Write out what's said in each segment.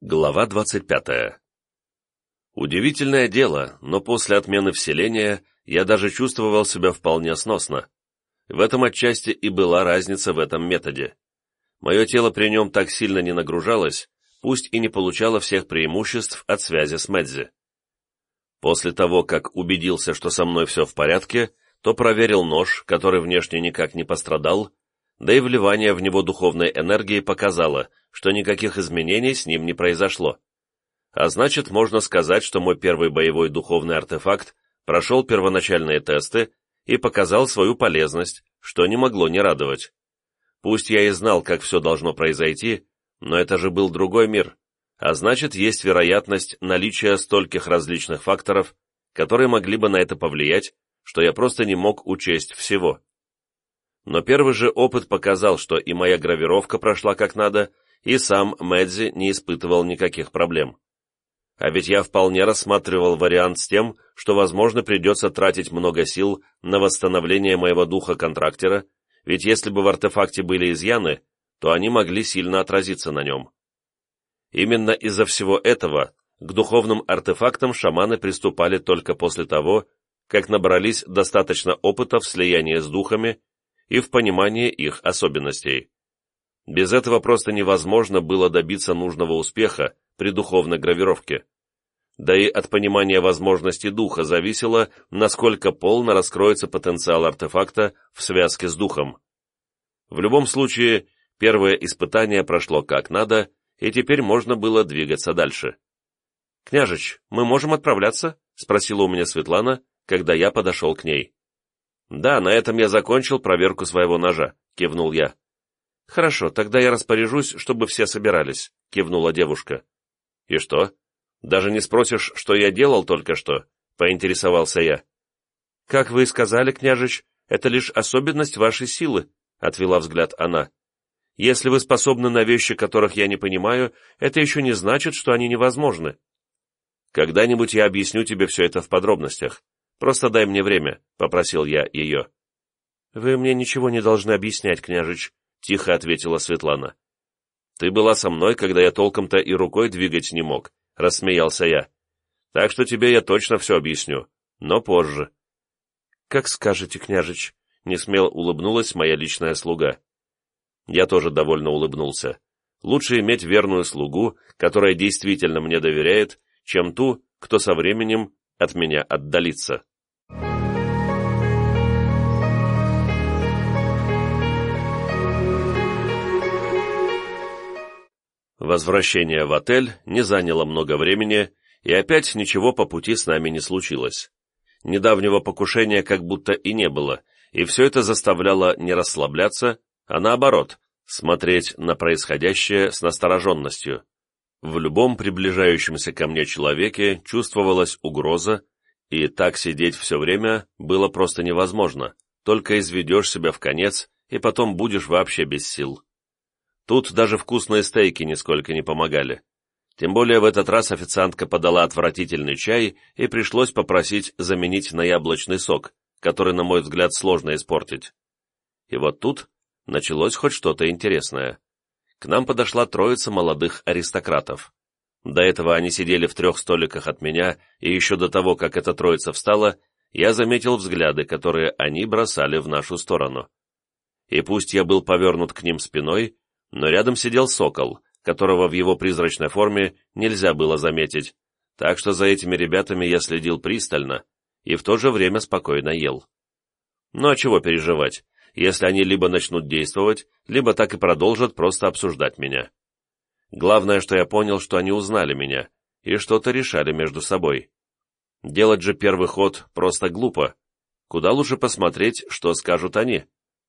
Глава 25. Удивительное дело, но после отмены вселения я даже чувствовал себя вполне сносно. В этом отчасти и была разница в этом методе. Мое тело при нем так сильно не нагружалось, пусть и не получало всех преимуществ от связи с Мэдзи. После того, как убедился, что со мной все в порядке, то проверил нож, который внешне никак не пострадал, да и вливание в него духовной энергии показало, что никаких изменений с ним не произошло. А значит, можно сказать, что мой первый боевой духовный артефакт прошел первоначальные тесты и показал свою полезность, что не могло не радовать. Пусть я и знал, как все должно произойти, но это же был другой мир, а значит, есть вероятность наличия стольких различных факторов, которые могли бы на это повлиять, что я просто не мог учесть всего. Но первый же опыт показал, что и моя гравировка прошла как надо, и сам Мэдзи не испытывал никаких проблем. А ведь я вполне рассматривал вариант с тем, что, возможно, придется тратить много сил на восстановление моего духа-контрактера, ведь если бы в артефакте были изъяны, то они могли сильно отразиться на нем. Именно из-за всего этого к духовным артефактам шаманы приступали только после того, как набрались достаточно опыта в слиянии с духами и в понимании их особенностей. Без этого просто невозможно было добиться нужного успеха при духовной гравировке. Да и от понимания возможностей духа зависело, насколько полно раскроется потенциал артефакта в связке с духом. В любом случае, первое испытание прошло как надо, и теперь можно было двигаться дальше. «Княжич, мы можем отправляться?» — спросила у меня Светлана, когда я подошел к ней. «Да, на этом я закончил проверку своего ножа», — кивнул я. «Хорошо, тогда я распоряжусь, чтобы все собирались», — кивнула девушка. «И что? Даже не спросишь, что я делал только что?» — поинтересовался я. «Как вы и сказали, княжич, это лишь особенность вашей силы», — отвела взгляд она. «Если вы способны на вещи, которых я не понимаю, это еще не значит, что они невозможны». «Когда-нибудь я объясню тебе все это в подробностях. Просто дай мне время», — попросил я ее. «Вы мне ничего не должны объяснять, княжич», — тихо ответила Светлана. «Ты была со мной, когда я толком-то и рукой двигать не мог», — рассмеялся я. «Так что тебе я точно все объясню, но позже». «Как скажете, княжич», — несмело улыбнулась моя личная слуга. Я тоже довольно улыбнулся. Лучше иметь верную слугу, которая действительно мне доверяет, чем ту, кто со временем от меня отдалится. Возвращение в отель не заняло много времени, и опять ничего по пути с нами не случилось. Недавнего покушения как будто и не было, и все это заставляло не расслабляться, а наоборот, смотреть на происходящее с настороженностью. В любом приближающемся ко мне человеке чувствовалась угроза, и так сидеть все время было просто невозможно, только изведешь себя в конец, и потом будешь вообще без сил. Тут даже вкусные стейки нисколько не помогали. Тем более в этот раз официантка подала отвратительный чай, и пришлось попросить заменить на яблочный сок, который, на мой взгляд, сложно испортить. И вот тут началось хоть что-то интересное. К нам подошла троица молодых аристократов. До этого они сидели в 3 столиках от меня, и еще до того, как эта троица встала, я заметил взгляды, которые они бросали в нашу сторону. И пусть я был повернут к ним спиной, но рядом сидел сокол, которого в его призрачной форме нельзя было заметить, так что за этими ребятами я следил пристально и в то же время спокойно ел. Ну а чего переживать, если они либо начнут действовать, либо так и продолжат просто обсуждать меня. Главное, что я понял, что они узнали меня и что-то решали между собой. Делать же первый ход просто глупо. Куда лучше посмотреть, что скажут они.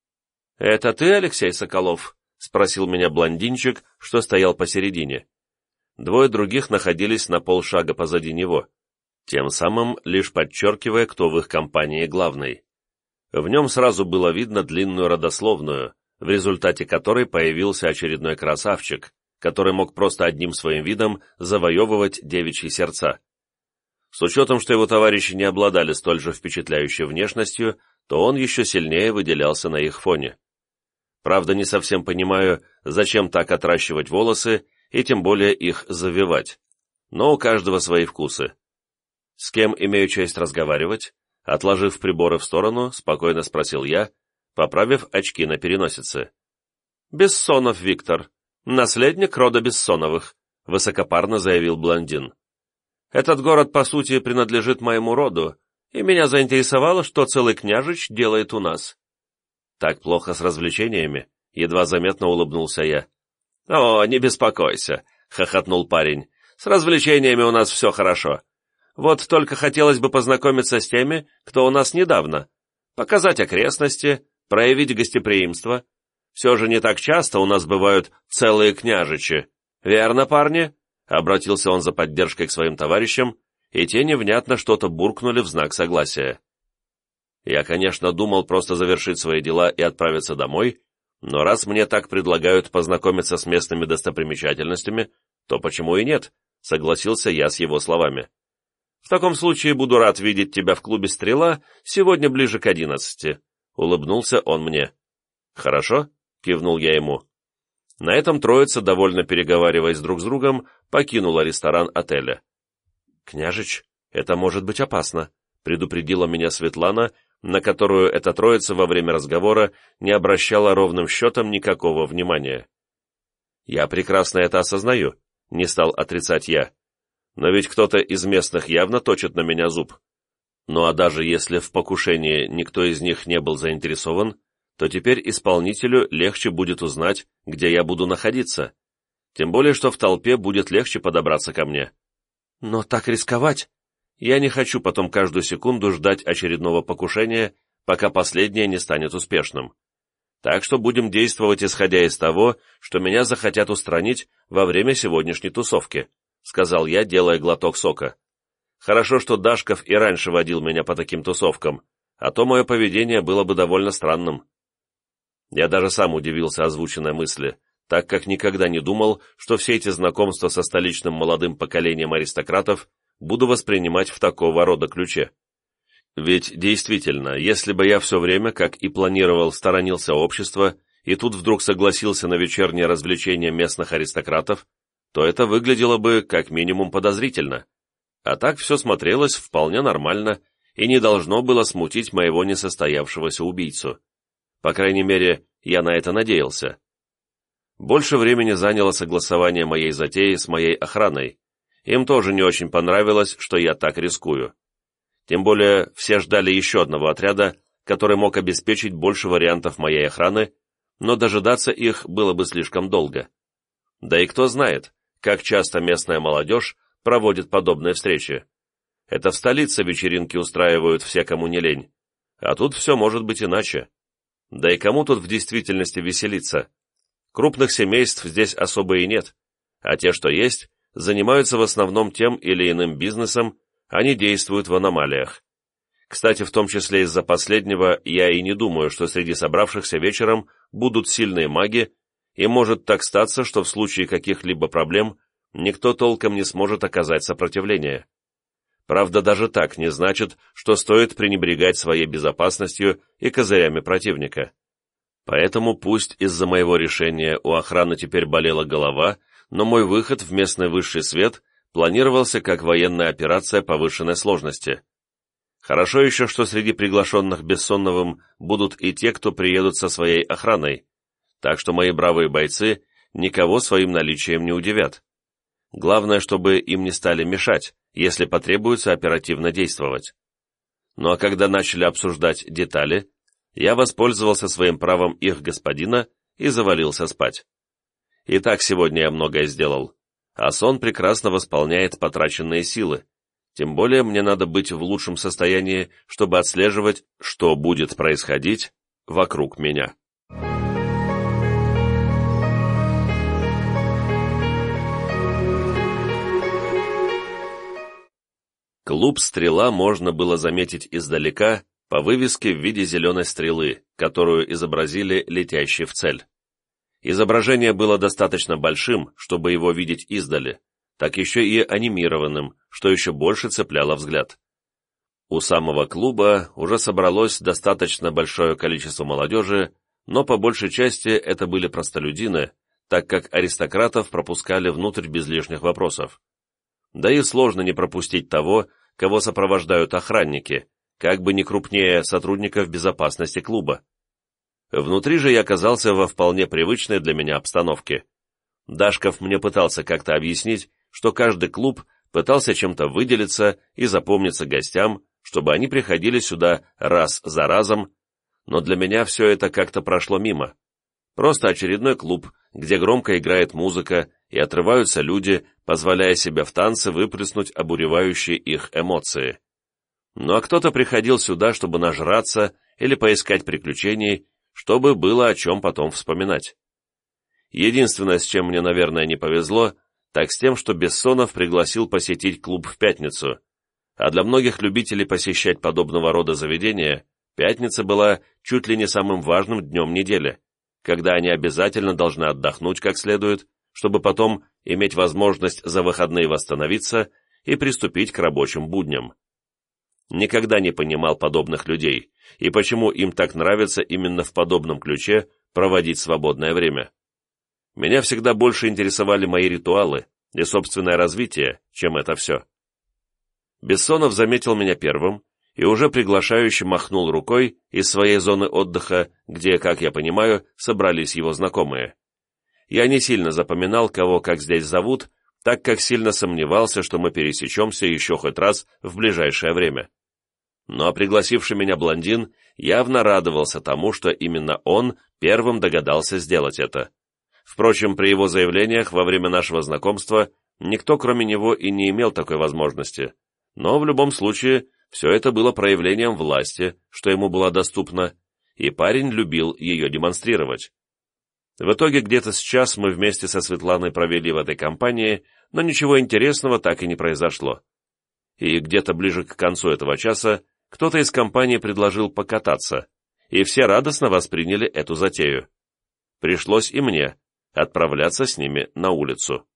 «Это ты, Алексей Соколов?» — спросил меня блондинчик, что стоял посередине. 2 других находились на полшага позади него, тем самым лишь подчеркивая, кто в их компании главный. В нем сразу было видно длинную родословную, в результате которой появился очередной красавчик, который мог просто одним своим видом завоевывать девичьи сердца. С учетом, что его товарищи не обладали столь же впечатляющей внешностью, то он еще сильнее выделялся на их фоне. Правда, не совсем понимаю, зачем так отращивать волосы и тем более их завивать. Но у каждого свои вкусы. «С кем имею честь разговаривать?» Отложив приборы в сторону, спокойно спросил я, поправив очки на переносице. «Бессонов Виктор, наследник рода Бессоновых», — высокопарно заявил блондин. «Этот город, по сути, принадлежит моему роду, и меня заинтересовало, что целый княжич делает у нас». «Так плохо с развлечениями?» — едва заметно улыбнулся я. «О, не беспокойся», — хохотнул парень. «С развлечениями у нас все хорошо. Вот только хотелось бы познакомиться с теми, кто у нас недавно, показать окрестности, проявить гостеприимство. Все же не так часто у нас бывают целые княжичи. Верно, парни?» Обратился он за поддержкой к своим товарищам, и те невнятно что-то буркнули в знак согласия. Я, конечно, думал просто завершить свои дела и отправиться домой, но раз мне так предлагают познакомиться с местными достопримечательностями, то почему и нет, согласился я с его словами. «В таком случае буду рад видеть тебя в клубе «Стрела» сегодня ближе к 11, — улыбнулся он мне. «Хорошо?» — кивнул я ему. На этом троица, довольно переговариваясь друг с другом, покинула ресторан отеля. «Княжич, это может быть опасно», — предупредила меня Светлана, на которую эта троица во время разговора не обращала ровным счетом никакого внимания. «Я прекрасно это осознаю», — не стал отрицать я. «Но ведь кто-то из местных явно точит на меня зуб. Ну а даже если в покушении никто из них не был заинтересован, то теперь исполнителю легче будет узнать, где я буду находиться. Тем более, что в толпе будет легче подобраться ко мне. Но так рисковать? Я не хочу потом каждую секунду ждать очередного покушения, пока последнее не станет успешным. Так что будем действовать, исходя из того, что меня захотят устранить во время сегодняшней тусовки», — сказал я, делая глоток сока. «Хорошо, что Дашков и раньше водил меня по таким тусовкам, а то мое поведение было бы довольно странным». Я даже сам удивился озвученной мысли, так как никогда не думал, что все эти знакомства со столичным молодым поколением аристократов буду воспринимать в такого рода ключе. Ведь действительно, если бы я все время, как и планировал, сторонился общества, и тут вдруг согласился на вечернее развлечение местных аристократов, то это выглядело бы как минимум подозрительно. А так все смотрелось вполне нормально и не должно было смутить моего несостоявшегося убийцу. По крайней мере, я на это надеялся. Больше времени заняло согласование моей затеи с моей охраной. Им тоже не очень понравилось, что я так рискую. Тем более, все ждали еще одного отряда, который мог обеспечить больше вариантов моей охраны, но дожидаться их было бы слишком долго. Да и кто знает, как часто местная молодежь проводит подобные встречи. Это в столице вечеринки устраивают все, кому не лень. А тут все может быть иначе. Да и кому тут в действительности веселиться? Крупных семейств здесь особо и нет, а те, что есть, занимаются в основном тем или иным бизнесом, они действуют в аномалиях. Кстати, в том числе из-за последнего, я и не думаю, что среди собравшихся вечером будут сильные маги, и может так статься, что в случае каких-либо проблем никто толком не сможет оказать сопротивление. Правда, даже так не значит, что стоит пренебрегать своей безопасностью и козырями противника. Поэтому пусть из-за моего решения у охраны теперь болела голова, но мой выход в местный высший свет планировался как военная операция повышенной сложности. Хорошо еще, что среди приглашенных Бессоновым будут и те, кто приедут со своей охраной, так что мои бравые бойцы никого своим наличием не удивят. Главное, чтобы им не стали мешать, если потребуется оперативно действовать. Ну а когда начали обсуждать детали, я воспользовался своим правом их господина и завалился спать. И так сегодня я многое сделал, а сон прекрасно восполняет потраченные силы, тем более мне надо быть в лучшем состоянии, чтобы отслеживать, что будет происходить вокруг меня. Клуб «Стрела» можно было заметить издалека по вывеске в виде зеленой стрелы, которую изобразили летящей в цель. Изображение было достаточно большим, чтобы его видеть издали, так еще и анимированным, что еще больше цепляло взгляд. У самого клуба уже собралось достаточно большое количество молодежи, но по большей части это были простолюдины, так как аристократов пропускали внутрь без лишних вопросов. Да и сложно не пропустить того, кого сопровождают охранники, как бы не крупнее сотрудников безопасности клуба. Внутри же я оказался во вполне привычной для меня обстановке. Дашков мне пытался как-то объяснить, что каждый клуб пытался чем-то выделиться и запомниться гостям, чтобы они приходили сюда раз за разом, но для меня все это как-то прошло мимо. Просто очередной клуб, где громко играет музыка и отрываются люди, позволяя себе в танце выплеснуть обуревающие их эмоции. Ну а кто-то приходил сюда, чтобы нажраться или поискать приключений, чтобы было о чем потом вспоминать. Единственное, с чем мне, наверное, не повезло, так с тем, что Бессонов пригласил посетить клуб в пятницу, а для многих любителей посещать подобного рода заведения пятница была чуть ли не самым важным днем недели, когда они обязательно должны отдохнуть как следует, чтобы потом иметь возможность за выходные восстановиться и приступить к рабочим будням. Никогда не понимал подобных людей, и почему им так нравится именно в подобном ключе проводить свободное время. Меня всегда больше интересовали мои ритуалы и собственное развитие, чем это все. Бессонов заметил меня первым и уже приглашающе махнул рукой из своей зоны отдыха, где, как я понимаю, собрались его знакомые. Я не сильно запоминал, кого как здесь зовут, так как сильно сомневался, что мы пересечемся еще хоть раз в ближайшее время. Но пригласивший меня блондин явно радовался тому, что именно он первым догадался сделать это. Впрочем, при его заявлениях во время нашего знакомства никто, кроме него, и не имел такой возможности. Но в любом случае, все это было проявлением власти, что ему было доступно, и парень любил ее демонстрировать. В итоге где-то с час мы вместе со Светланой провели в этой компании, но ничего интересного так и не произошло. И где-то ближе к концу этого часа кто-то из компании предложил покататься, и все радостно восприняли эту затею. Пришлось и мне отправляться с ними на улицу.